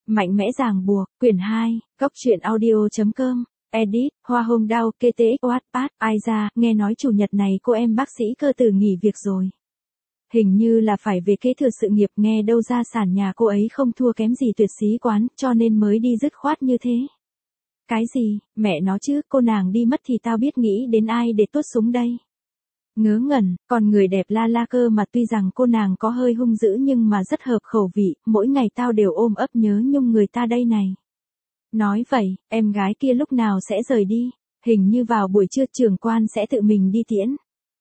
Mạnh mẽ ràng buộc, quyển 2, góc truyện audio.com, edit, Hoa Hồng Đao, KTX Wattpad, ai ra, nghe nói chủ nhật này cô em bác sĩ cơ tử nghỉ việc rồi. Hình như là phải về kế thừa sự nghiệp, nghe đâu gia sản nhà cô ấy không thua kém gì Tuyệt Sĩ Quán, cho nên mới đi dứt khoát như thế. Cái gì, mẹ nó chứ, cô nàng đi mất thì tao biết nghĩ đến ai để tuốt súng đây. Ngớ ngẩn, còn người đẹp la la cơ mà, tuy rằng cô nàng có hơi hung dữ nhưng mà rất hợp khẩu vị, mỗi ngày tao đều ôm ấp nhớ nhung người ta đây này. Nói vậy, em gái kia lúc nào sẽ rời đi, hình như vào buổi trưa trưởng quan sẽ tự mình đi tiễn.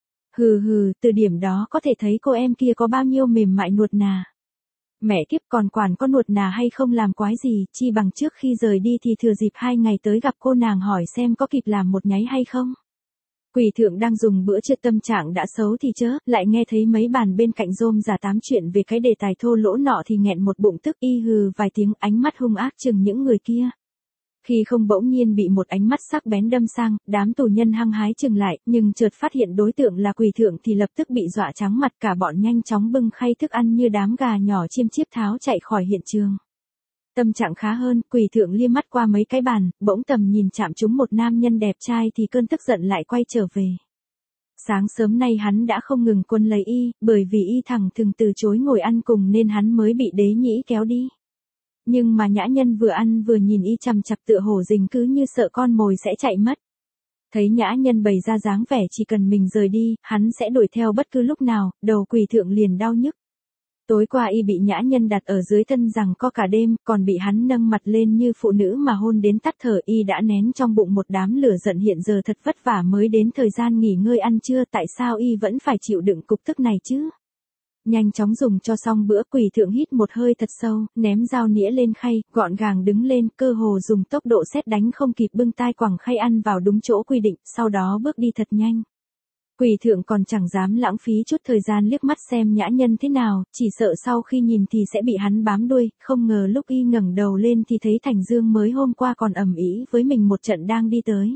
Hừ, từ điểm đó có thể thấy cô em kia có bao nhiêu mềm mại nuột nà. Mẹ kiếp, còn quản có nuột nà hay không làm quái gì, chi bằng trước khi rời đi thì thừa dịp 2 ngày tới gặp cô nàng hỏi xem có kịp làm một nháy hay không. Quỷ thượng đang dùng bữa trưa, tâm trạng đã xấu thì chớ, lại nghe thấy mấy bàn bên cạnh rôm rả tám chuyện về cái đề tài thô lỗ nọ thì nghẹn một bụng tức, y hừ vài tiếng, ánh mắt hung ác chừng những người kia. Khi không bỗng nhiên bị một ánh mắt sắc bén đâm sang, đám tù nhân hăng hái chừng lại, nhưng chợt phát hiện đối tượng là quỷ thượng thì lập tức bị dọa trắng mặt, cả bọn nhanh chóng bưng khay thức ăn như đám gà nhỏ chiêm chiếp tháo chạy khỏi hiện trường. Tâm trạng khá hơn, quỷ thượng liếc mắt qua mấy cái bàn, bỗng tầm nhìn chạm trúng một nam nhân đẹp trai thì cơn tức giận lại quay trở về. Sáng sớm nay hắn đã không ngừng quân lấy y, bởi vì y thẳng thừng từ chối ngồi ăn cùng nên hắn mới bị đế nhĩ kéo đi. Nhưng mà nhã nhân vừa ăn vừa nhìn y chằm chằm tựa hổ rình, cứ như sợ con mồi sẽ chạy mất. Thấy nhã nhân bày ra dáng vẻ chỉ cần mình rời đi, hắn sẽ đuổi theo bất cứ lúc nào, đầu quỷ thượng liền đau nhức. Tối qua y bị nhã nhân đặt ở dưới thân rằng co cả đêm, còn bị hắn nâng mặt lên như phụ nữ mà hôn đến tắt thở, y đã nén trong bụng một đám lửa giận, hiện giờ thật vất vả mới đến thời gian nghỉ ngơi ăn trưa, tại sao y vẫn phải chịu đựng cục tức này chứ? Nhanh chóng dùng cho xong bữa, quỷ thượng hít một hơi thật sâu, ném dao nĩa lên khay, gọn gàng đứng lên, cơ hồ dùng tốc độ sét đánh không kịp bưng tai quẳng khay ăn vào đúng chỗ quy định, sau đó bước đi thật nhanh. Quỷ thượng còn chẳng dám lãng phí chút thời gian liếc mắt xem nhã nhân thế nào, chỉ sợ sau khi nhìn thì sẽ bị hắn bám đuôi, không ngờ lúc y ngẩng đầu lên thì thấy Thành Dương mới hôm qua còn ầm ĩ với mình một trận đang đi tới.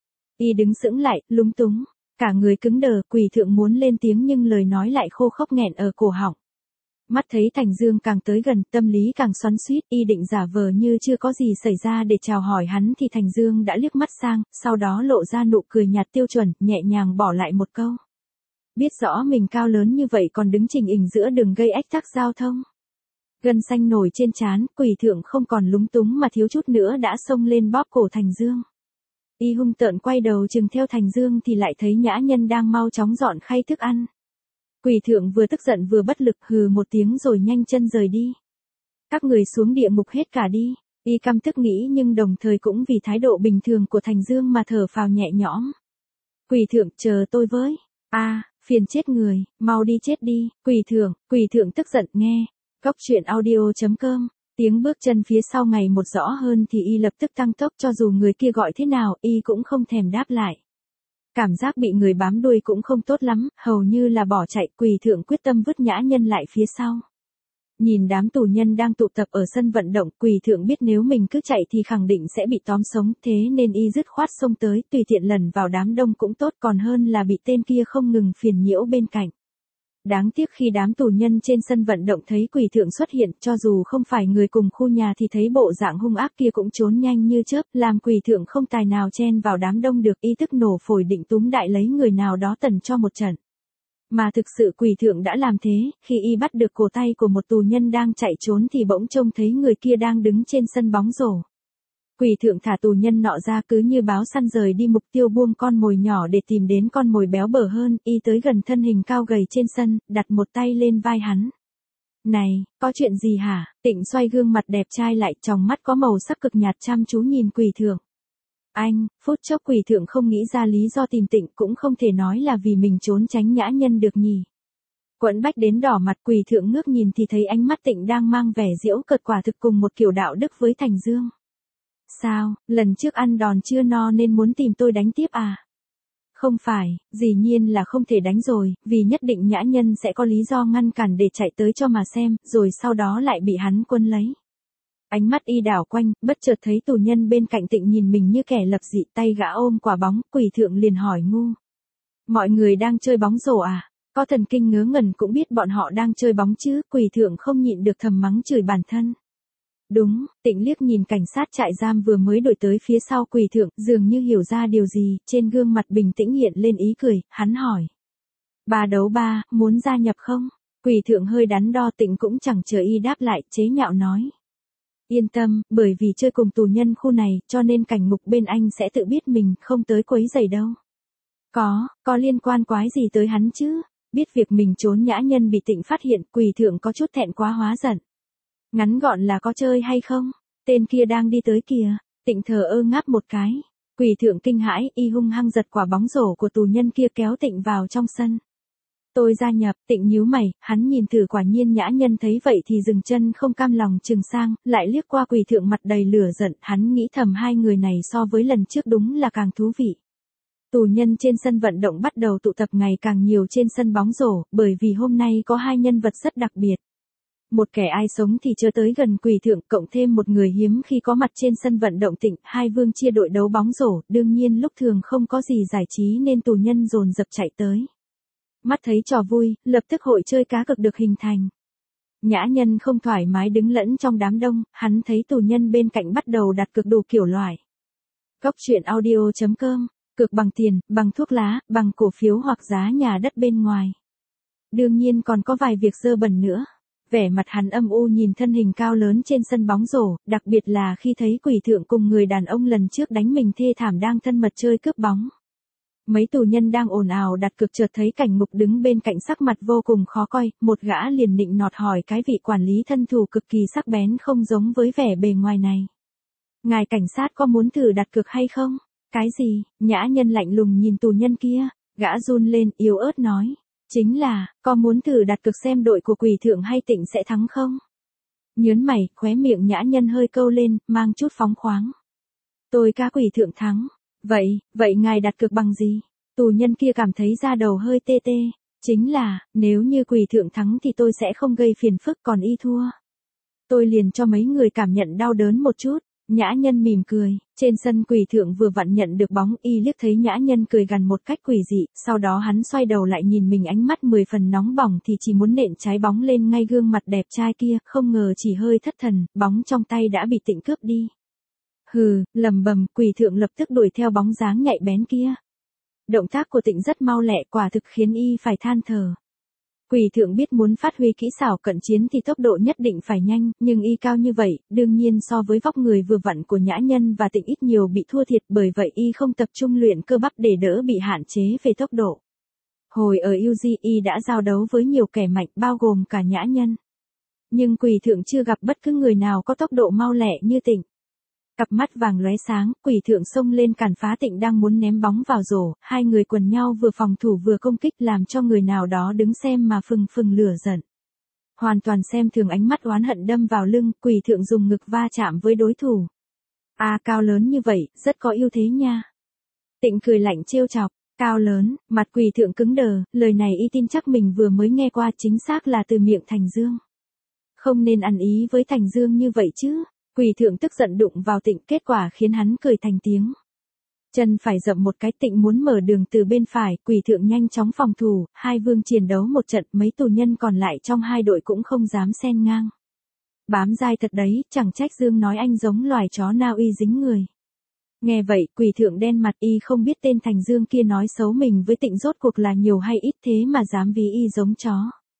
Y đứng sững lại, lúng túng, cả người cứng đờ, quỷ thượng muốn lên tiếng nhưng lời nói lại khô khốc nghẹn ở cổ họng. Mắt thấy Thành Dương càng tới gần, tâm lý càng xoắn xuýt, y định giả vờ như chưa có gì xảy ra để chào hỏi hắn thì Thành Dương đã liếc mắt sang, sau đó lộ ra nụ cười nhạt tiêu chuẩn, nhẹ nhàng bỏ lại một câu. Biết rõ mình cao lớn như vậy còn đứng chỉnh ỉnh giữa đường gây ách tắc giao thông. Gân xanh nổi trên trán, quỷ thượng không còn lúng túng mà thiếu chút nữa đã xông lên bóp cổ Thành Dương. Y hung tợn quay đầu chừng theo Thành Dương thì lại thấy nhã nhân đang mau chóng dọn khay thức ăn. Quỷ thượng vừa tức giận vừa bất lực, hừ một tiếng rồi nhanh chân rời đi. Các người xuống địa ngục hết cả đi, y căm tức nghĩ nhưng đồng thời cũng vì thái độ bình thường của Thành Dương mà thở phào nhẹ nhõm. Quỷ thượng, chờ tôi với. Phiền chết người, mau đi chết đi, quỷ thượng tức giận nghe. Góc truyện audio.com, tiếng bước chân phía sau ngày một rõ hơn thì y lập tức tăng tốc, cho dù người kia gọi thế nào, y cũng không thèm đáp lại. Cảm giác bị người bám đuôi cũng không tốt lắm, hầu như là bỏ chạy, quỷ thượng quyết tâm vứt nhã nhân lại phía sau. Nhìn đám tù nhân đang tụ tập ở sân vận động, quỷ thượng biết nếu mình cứ chạy thì khẳng định sẽ bị tóm sống, thế nên y dứt khoát xông tới, tùy tiện lẩn vào đám đông cũng tốt, còn hơn là bị tên kia không ngừng phiền nhiễu bên cạnh. Đáng tiếc khi đám tù nhân trên sân vận động thấy quỷ thượng xuất hiện, cho dù không phải người cùng khu nhà thì thấy bộ dạng hung ác kia cũng trốn nhanh như chớp, làm quỷ thượng không tài nào chen vào đám đông được, y tức nổ phổi định túm đại lấy người nào đó tần cho một trận. Mà thực sự quỷ thượng đã làm thế, khi y bắt được cổ tay của một tù nhân đang chạy trốn thì bỗng trông thấy người kia đang đứng trên sân bóng rổ. Quỷ thượng thả tù nhân nọ ra, cứ như báo săn rời đi mục tiêu buông con mồi nhỏ để tìm đến con mồi béo bở hơn, y tới gần thân hình cao gầy trên sân, đặt một tay lên vai hắn. Này, có chuyện gì hả? Tịnh xoay gương mặt đẹp trai lại, tròng mắt có màu sắc cực nhạt chăm chú nhìn quỷ thượng. Anh, phút chốc quỷ thượng không nghĩ ra lý do tìm Tịnh, cũng không thể nói là vì mình trốn tránh nhã nhân được nhỉ. Quẫn bách đến đỏ mặt, quỷ thượng ngước nhìn thì thấy ánh mắt Tịnh đang mang vẻ giễu cợt, quả thực cùng một kiểu đạo đức với Thành Dương. Sao, lần trước ăn đòn chưa no nên muốn tìm tôi đánh tiếp à? Không phải, dĩ nhiên là không thể đánh rồi, vì nhất định nhã nhân sẽ có lý do ngăn cản để chạy tới cho mà xem, rồi sau đó lại bị hắn quân lấy. Ánh mắt y đảo quanh, bất chợt thấy tù nhân bên cạnh Tịnh nhìn mình như kẻ lập dị, tay gã ôm quả bóng, quỷ thượng liền hỏi ngu. Mọi người đang chơi bóng rổ à? Có thần kinh ngớ ngẩn cũng biết bọn họ đang chơi bóng chứ, quỷ thượng không nhịn được thầm mắng chửi bản thân. Đúng, Tịnh liếc nhìn cảnh sát trại giam vừa mới đuổi tới phía sau Quỳ Thượng, dường như hiểu ra điều gì, trên gương mặt bình tĩnh hiện lên ý cười, hắn hỏi. 3 đấu 3, muốn gia nhập không? Quỳ Thượng hơi đắn đo, Tịnh cũng chẳng chờ y đáp lại, chế nhạo nói. Yên tâm, bởi vì chơi cùng tù nhân khu này, cho nên cảnh ngục bên anh sẽ tự biết mình, không tới quấy rầy đâu. Có liên quan quái gì tới hắn chứ? Biết việc mình trốn nhã nhân bị Tịnh phát hiện, Quỳ Thượng có chút thẹn quá hóa giận. Ngắn gọn là có chơi hay không? Tên kia đang đi tới kìa. Tịnh thờ ơ ngáp một cái. Quỳ Thượng kinh hãi, y hung hăng giật quả bóng rổ của tù nhân kia kéo Tịnh vào trong sân. Tôi gia nhập, Tịnh nhíu mày, hắn nhìn thử quả nhiên nhã nhân thấy vậy thì dừng chân không cam lòng chừng sang, lại liếc qua Quỳ Thượng mặt đầy lửa giận, hắn nghĩ thầm hai người này so với lần trước đúng là càng thú vị. Tù nhân trên sân vận động bắt đầu tụ tập ngày càng nhiều trên sân bóng rổ, bởi vì hôm nay có hai nhân vật rất đặc biệt. Một kẻ ai sống thì chưa tới gần Quỳ Thượng, cộng thêm một người hiếm khi có mặt trên sân vận động Tịnh, hai vương chia đội đấu bóng rổ, đương nhiên lúc thường không có gì giải trí nên tù nhân dồn dập chạy tới. Mắt thấy trò vui, lập tức hội chơi cá cược được hình thành. Nhã nhân không thoải mái đứng lẫn trong đám đông, hắn thấy tù nhân bên cạnh bắt đầu đặt cược đủ kiểu loại. Cốc truyện audio.com, cược bằng tiền, bằng thuốc lá, bằng cổ phiếu hoặc giá nhà đất bên ngoài. Đương nhiên còn có vài việc dơ bẩn nữa. Vẻ mặt hắn âm u nhìn thân hình cao lớn trên sân bóng rổ, đặc biệt là khi thấy Quỳ Thượng cùng người đàn ông lần trước đánh mình thê thảm đang thân mật chơi cướp bóng. Mấy tù nhân đang ồn ào đặt cược chợt thấy cảnh ngục đứng bên cạnh sắc mặt vô cùng khó coi, một gã liền nịnh nọt hỏi cái vị quản lý thân thủ cực kỳ sắc bén không giống với vẻ bề ngoài này. Ngài cảnh sát có muốn thử đặt cược hay không? Cái gì? Nhã nhân lạnh lùng nhìn tù nhân kia, gã run lên yếu ớt nói. Chính là, có muốn thử đặt cược xem đội của Quỳ Thượng hay Tịnh sẽ thắng không? Nhớn mày, khóe miệng nhã nhân hơi câu lên, mang chút phóng khoáng. Tôi ca Quỳ Thượng thắng. Vậy ngài đặt cược bằng gì? Tù nhân kia cảm thấy da đầu hơi tê tê. Chính là, nếu như Quỳ Thượng thắng thì tôi sẽ không gây phiền phức, còn y thua. Tôi liền cho mấy người cảm nhận đau đớn một chút. Nhã nhân mỉm cười, trên sân Quỳ Thượng vừa vặn nhận được bóng, y liếc thấy nhã nhân cười gằn một cách quỷ dị, sau đó hắn xoay đầu lại nhìn mình ánh mắt 10 phần nóng bỏng thì chỉ muốn nện trái bóng lên ngay gương mặt đẹp trai kia, không ngờ chỉ hơi thất thần, bóng trong tay đã bị Tịnh cướp đi. Hừ, lầm bầm, Quỳ Thượng lập tức đuổi theo bóng dáng nhạy bén kia. Động tác của Tịnh rất mau lẹ, quả thực khiến y phải than thở. Quỳ Thượng biết muốn phát huy kỹ xảo cận chiến thì tốc độ nhất định phải nhanh, nhưng y cao như vậy, đương nhiên so với vóc người vừa vặn của nhã nhân và Tịnh ít nhiều bị thua thiệt, bởi vậy y không tập trung luyện cơ bắp để đỡ bị hạn chế về tốc độ. Hồi ở UG y đã giao đấu với nhiều kẻ mạnh bao gồm cả nhã nhân. Nhưng Quỳ Thượng chưa gặp bất cứ người nào có tốc độ mau lẹ như Tịnh. Cặp mắt vàng lóe sáng, Quỳ Thượng xông lên cản phá Tịnh đang muốn ném bóng vào rổ, hai người quần nhau vừa phòng thủ vừa công kích làm cho người nào đó đứng xem mà phừng phừng lửa giận. Hoàn toàn xem thường ánh mắt oán hận đâm vào lưng, Quỳ Thượng dùng ngực va chạm với đối thủ. Cao lớn như vậy, rất có ưu thế nha. Tịnh cười lạnh trêu chọc, cao lớn, mặt Quỳ Thượng cứng đờ, lời này y tin chắc mình vừa mới nghe qua chính xác là từ miệng Thành Dương. Không nên ăn ý với Thành Dương như vậy chứ. Quỳ Thượng tức giận đụng vào Tịnh, kết quả khiến hắn cười thành tiếng. Chân phải dậm một cái, Tịnh muốn mở đường từ bên phải, Quỳ Thượng nhanh chóng phòng thủ, hai vương chiến đấu một trận, mấy tù nhân còn lại trong hai đội cũng không dám xen ngang. Bám dai thật đấy, chẳng trách Dương nói anh giống loài chó Na Uy dính người. Nghe vậy, Quỳ Thượng đen mặt, y không biết tên Thành Dương kia nói xấu mình với Tịnh rốt cuộc là nhiều hay ít thế mà dám ví y giống chó.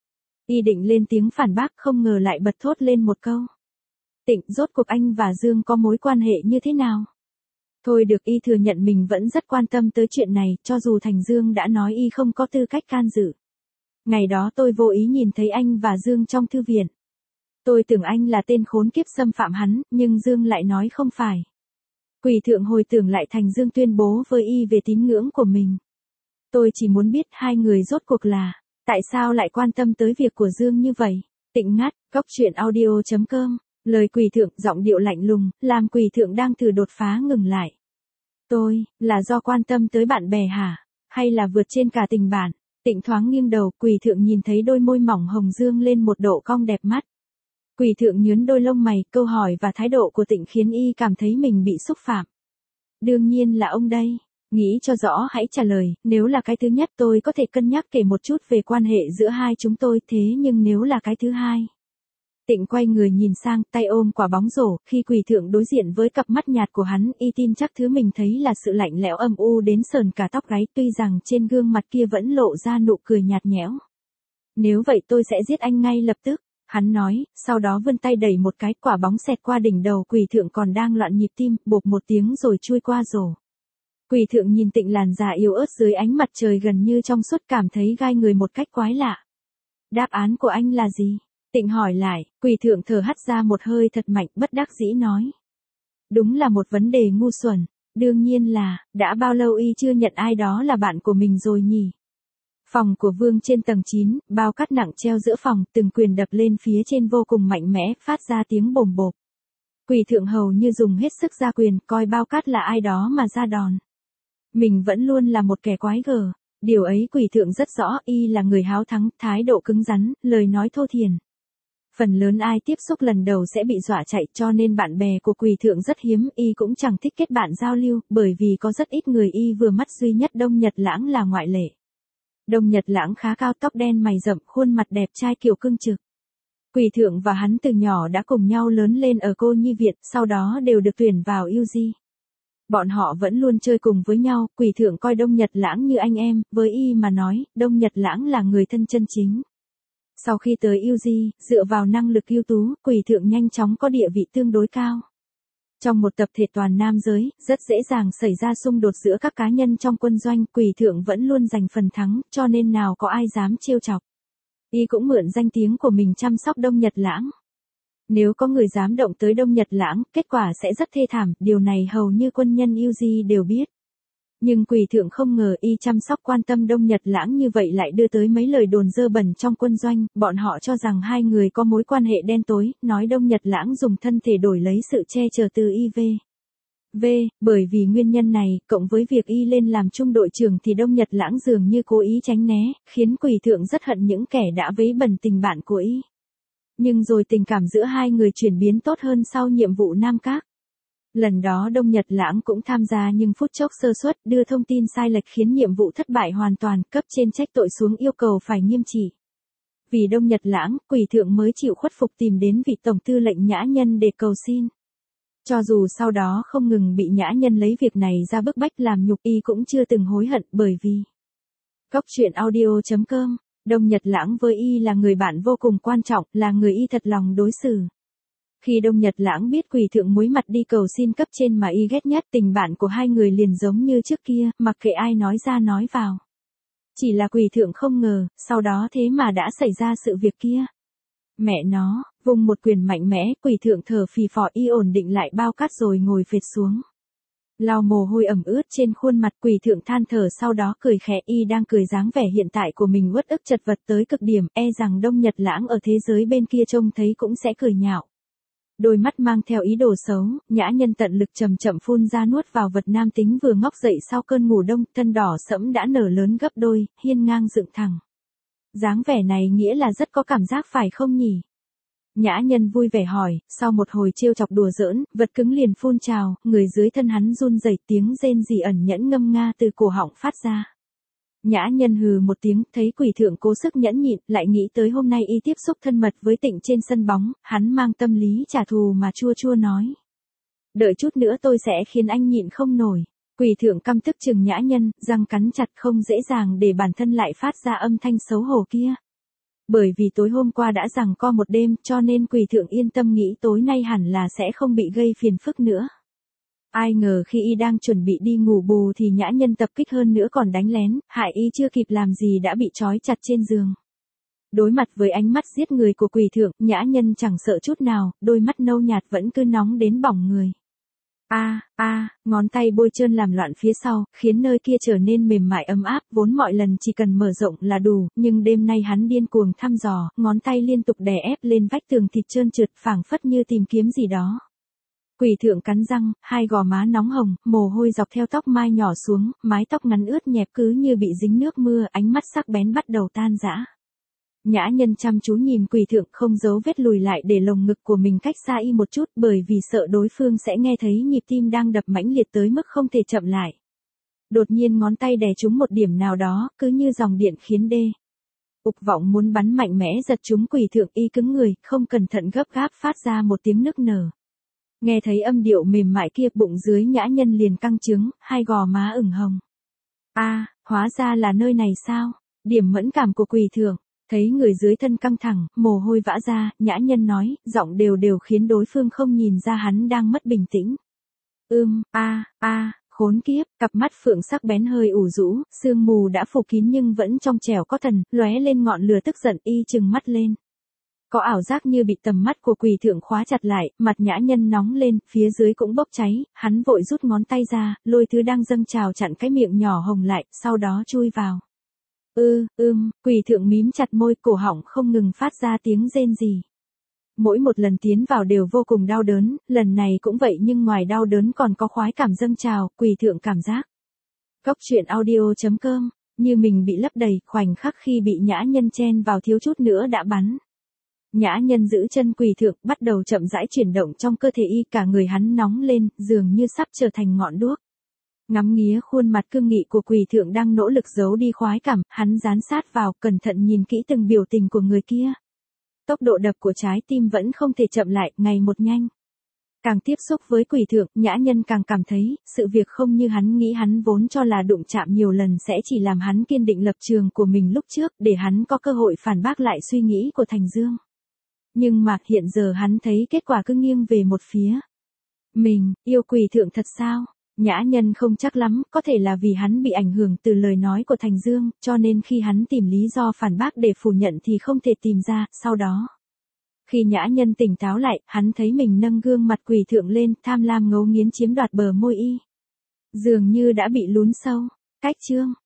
Y định lên tiếng phản bác, không ngờ lại bật thốt lên một câu. Tịnh, rốt cuộc anh và Dương có mối quan hệ như thế nào? Thôi được, y thừa nhận mình vẫn rất quan tâm tới chuyện này, cho dù Thành Dương đã nói y không có tư cách can dự. Ngày đó tôi vô ý nhìn thấy anh và Dương trong thư viện. Tôi tưởng anh là tên khốn kiếp xâm phạm hắn, nhưng Dương lại nói không phải. Quỳ Thượng hồi tưởng lại Thành Dương tuyên bố với y về tín ngưỡng của mình. Tôi chỉ muốn biết hai người rốt cuộc là, tại sao lại quan tâm tới việc của Dương như vậy? Tịnh ngắt, cốc truyện audio.com. Lời Quỳ Thượng, giọng điệu lạnh lùng, làm Quỳ Thượng đang thử đột phá ngừng lại. Tôi, là do quan tâm tới bạn bè hả? Hay là vượt trên cả tình bạn? Tịnh thoáng nghiêng đầu, Quỳ Thượng nhìn thấy đôi môi mỏng hồng dương lên một độ cong đẹp mắt. Quỳ Thượng nhướng đôi lông mày, câu hỏi và thái độ của Tịnh khiến y cảm thấy mình bị xúc phạm. Đương nhiên là ông đây. Nghĩ cho rõ hãy trả lời, nếu là cái thứ nhất tôi có thể cân nhắc kể một chút về quan hệ giữa hai chúng tôi, thế nhưng nếu là cái thứ hai. Tịnh quay người nhìn sang, tay ôm quả bóng rổ, khi quỷ thượng đối diện với cặp mắt nhạt của hắn, y tin chắc thứ mình thấy là sự lạnh lẽo âm u đến sờn cả tóc gáy, tuy rằng trên gương mặt kia vẫn lộ ra nụ cười nhạt nhẽo. Nếu vậy tôi sẽ giết anh ngay lập tức, hắn nói, sau đó vươn tay đẩy một cái, quả bóng xẹt qua đỉnh đầu quỷ thượng còn đang loạn nhịp tim, bộp một tiếng rồi chui qua rổ. Quỷ thượng nhìn Tịnh làn da yếu ớt dưới ánh mặt trời gần như trong suốt, cảm thấy gai người một cách quái lạ. Đáp án của anh là gì? Tịnh hỏi lại, quỷ thượng thở hắt ra một hơi thật mạnh, bất đắc dĩ nói. Đúng là một vấn đề ngu xuẩn, đương nhiên là, đã bao lâu y chưa nhận ai đó là bạn của mình rồi nhỉ? Phòng của Vương trên tầng 9, bao cát nặng treo giữa phòng, từng quyền đập lên phía trên vô cùng mạnh mẽ, phát ra tiếng bồm bộp. Quỷ thượng hầu như dùng hết sức ra quyền, coi bao cát là ai đó mà ra đòn. Mình vẫn luôn là một kẻ quái gở. Điều ấy quỷ thượng rất rõ, y là người háo thắng, thái độ cứng rắn, lời nói thô thiển. Phần lớn ai tiếp xúc lần đầu sẽ bị dọa chạy, cho nên bạn bè của quỷ thượng rất hiếm, y cũng chẳng thích kết bạn giao lưu, bởi vì có rất ít người y vừa mắt, duy nhất Đông Nhật Lãng là ngoại lệ. Đông Nhật Lãng khá cao, tóc đen mày rậm, khuôn mặt đẹp trai kiểu cương trực. Quỷ thượng và hắn từ nhỏ đã cùng nhau lớn lên ở cô nhi viện, sau đó đều được tuyển vào UG. Bọn họ vẫn luôn chơi cùng với nhau, quỷ thượng coi Đông Nhật Lãng như anh em, với y mà nói, Đông Nhật Lãng là người thân chân chính. Sau khi tới UG, dựa vào năng lực ưu tú, quỷ thượng nhanh chóng có địa vị tương đối cao. Trong một tập thể toàn nam giới, rất dễ dàng xảy ra xung đột giữa các cá nhân trong quân doanh, quỷ thượng vẫn luôn giành phần thắng, cho nên nào có ai dám trêu chọc. Y cũng mượn danh tiếng của mình chăm sóc Đông Nhật Lãng. Nếu có người dám động tới Đông Nhật Lãng, kết quả sẽ rất thê thảm, điều này hầu như quân nhân UG đều biết. Nhưng quỷ thượng không ngờ y chăm sóc quan tâm Đông Nhật Lãng như vậy lại đưa tới mấy lời đồn dơ bẩn trong quân doanh, bọn họ cho rằng hai người có mối quan hệ đen tối, nói Đông Nhật Lãng dùng thân thể đổi lấy sự che chở từ IV. Bởi vì nguyên nhân này, cộng với việc y lên làm trung đội trưởng thì Đông Nhật Lãng dường như cố ý tránh né, khiến quỷ thượng rất hận những kẻ đã vấy bẩn tình bạn của y. Nhưng rồi tình cảm giữa hai người chuyển biến tốt hơn sau nhiệm vụ Nam Các. Lần đó Đông Nhật Lãng cũng tham gia nhưng phút chốc sơ suất, đưa thông tin sai lệch khiến nhiệm vụ thất bại hoàn toàn, cấp trên trách tội xuống yêu cầu phải nghiêm trị. Vì Đông Nhật Lãng, quỷ thượng mới chịu khuất phục tìm đến vị tổng tư lệnh Nhã Nhân để cầu xin. Cho dù sau đó không ngừng bị Nhã Nhân lấy việc này ra bức bách làm nhục, y cũng chưa từng hối hận, bởi vì Cóc truyện audio.com, Đông Nhật Lãng với y là người bạn vô cùng quan trọng, là người y thật lòng đối xử. Khi Đông Nhật Lãng biết quỷ thượng muối mặt đi cầu xin cấp trên mà y ghét nhất, tình bạn của hai người liền giống như trước kia, mặc kệ ai nói ra nói vào. Chỉ là quỷ thượng không ngờ, sau đó thế mà đã xảy ra sự việc kia. Mẹ nó, vùng một quyền mạnh mẽ, quỷ thượng thở phì phò, y ổn định lại bao cát rồi ngồi phệt xuống. Lau mồ hôi ẩm ướt trên khuôn mặt, quỷ thượng than thở, sau đó cười khẽ, y đang cười dáng vẻ hiện tại của mình uất ức chật vật tới cực điểm, e rằng Đông Nhật Lãng ở thế giới bên kia trông thấy cũng sẽ cười nhạo. Đôi mắt mang theo ý đồ xấu, Nhã Nhân tận lực chậm chậm phun ra nuốt vào vật nam tính vừa ngóc dậy sau cơn ngủ đông, thân đỏ sẫm đã nở lớn gấp đôi, hiên ngang dựng thẳng. Dáng vẻ này nghĩa là rất có cảm giác phải không nhỉ? Nhã Nhân vui vẻ hỏi, sau một hồi trêu chọc đùa giỡn, vật cứng liền phun trào, người dưới thân hắn run rẩy, tiếng rên rỉ ẩn nhẫn ngâm nga từ cổ họng phát ra. Nhã Nhân hừ một tiếng, thấy quỷ thượng cố sức nhẫn nhịn, lại nghĩ tới hôm nay y tiếp xúc thân mật với Tịnh trên sân bóng, hắn mang tâm lý trả thù mà chua chua nói. Đợi chút nữa tôi sẽ khiến anh nhịn không nổi. Quỷ thượng căm tức chừng Nhã Nhân, răng cắn chặt, không dễ dàng để bản thân lại phát ra âm thanh xấu hổ kia. Bởi vì tối hôm qua đã giằng co một đêm, cho nên quỷ thượng yên tâm nghĩ tối nay hẳn là sẽ không bị gây phiền phức nữa. Ai ngờ khi y đang chuẩn bị đi ngủ bù thì Nhã Nhân tập kích, hơn nữa còn đánh lén, hại y chưa kịp làm gì đã bị trói chặt trên giường. Đối mặt với ánh mắt giết người của quỷ thượng, Nhã Nhân chẳng sợ chút nào, đôi mắt nâu nhạt vẫn cứ nóng đến bỏng người. Ngón tay bôi trơn làm loạn phía sau, khiến nơi kia trở nên mềm mại ấm áp, vốn mọi lần chỉ cần mở rộng là đủ, nhưng đêm nay hắn điên cuồng thăm dò, ngón tay liên tục đè ép lên vách tường thịt trơn trượt, phảng phất như tìm kiếm gì đó. Quỷ thượng cắn răng, hai gò má nóng hồng, mồ hôi dọc theo tóc mai nhỏ xuống, mái tóc ngắn ướt nhẹp cứ như bị dính nước mưa, ánh mắt sắc bén bắt đầu tan rã. Nhã Nhân chăm chú nhìn quỷ thượng, không giấu vết lùi lại để lồng ngực của mình cách xa y một chút, bởi vì sợ đối phương sẽ nghe thấy nhịp tim đang đập mãnh liệt tới mức không thể chậm lại. Đột nhiên ngón tay đè trúng một điểm nào đó, cứ như dòng điện khiến Ục vọng muốn bắn mạnh mẽ giật trúng quỷ thượng, y cứng người, không cẩn thận gấp gáp phát ra một tiếng nức nở. Nghe thấy âm điệu mềm mại kia, bụng dưới nhã nhân liền căng trứng, hai gò má ửng hồng. A, hóa ra là nơi này sao? Điểm mẫn cảm của quỷ thượng. Thấy người dưới thân căng thẳng, mồ hôi vã ra, nhã nhân nói, giọng đều đều khiến đối phương không nhìn ra hắn đang mất bình tĩnh. Khốn kiếp, cặp mắt phượng sắc bén hơi ủ rũ, sương mù đã phủ kín nhưng vẫn trong trẻo có thần, lóe lên ngọn lửa tức giận, y trừng mắt lên. Có ảo giác như bị tầm mắt của quỷ thượng khóa chặt lại, mặt nhã nhân nóng lên, phía dưới cũng bốc cháy, hắn vội rút ngón tay ra, lôi thứ đang dâng trào chặn cái miệng nhỏ hồng lại, sau đó chui vào. Quỷ thượng mím chặt môi, cổ họng không ngừng phát ra tiếng rên rỉ. Mỗi một lần tiến vào đều vô cùng đau đớn, lần này cũng vậy nhưng ngoài đau đớn còn có khoái cảm dâng trào, quỷ thượng cảm giác. Cốc truyện audio.com, như mình bị lấp đầy, khoảnh khắc khi bị nhã nhân chen vào thiếu chút nữa đã bắn. Nhã nhân giữ chân quỷ thượng, bắt đầu chậm rãi chuyển động trong cơ thể y, cả người hắn nóng lên, dường như sắp trở thành ngọn đuốc. Ngắm nghía khuôn mặt cương nghị của quỷ thượng đang nỗ lực giấu đi khoái cảm, hắn dán sát vào, cẩn thận nhìn kỹ từng biểu tình của người kia. Tốc độ đập của trái tim vẫn không thể chậm lại, ngày một nhanh. Càng tiếp xúc với quỷ thượng, nhã nhân càng cảm thấy, sự việc không như hắn nghĩ, hắn vốn cho là đụng chạm nhiều lần sẽ chỉ làm hắn kiên định lập trường của mình lúc trước, để hắn có cơ hội phản bác lại suy nghĩ của Thành Dương. Nhưng mà hiện giờ hắn thấy kết quả cứ nghiêng về một phía. Mình, yêu quỷ thượng thật sao? Nhã nhân không chắc lắm, có thể là vì hắn bị ảnh hưởng từ lời nói của Thành Dương, cho nên khi hắn tìm lý do phản bác để phủ nhận thì không thể tìm ra, sau đó. Khi nhã nhân tỉnh táo lại, hắn thấy mình nâng gương mặt quỷ thượng lên, tham lam ngấu nghiến chiếm đoạt bờ môi y. Dường như đã bị lún sâu. Cách chương.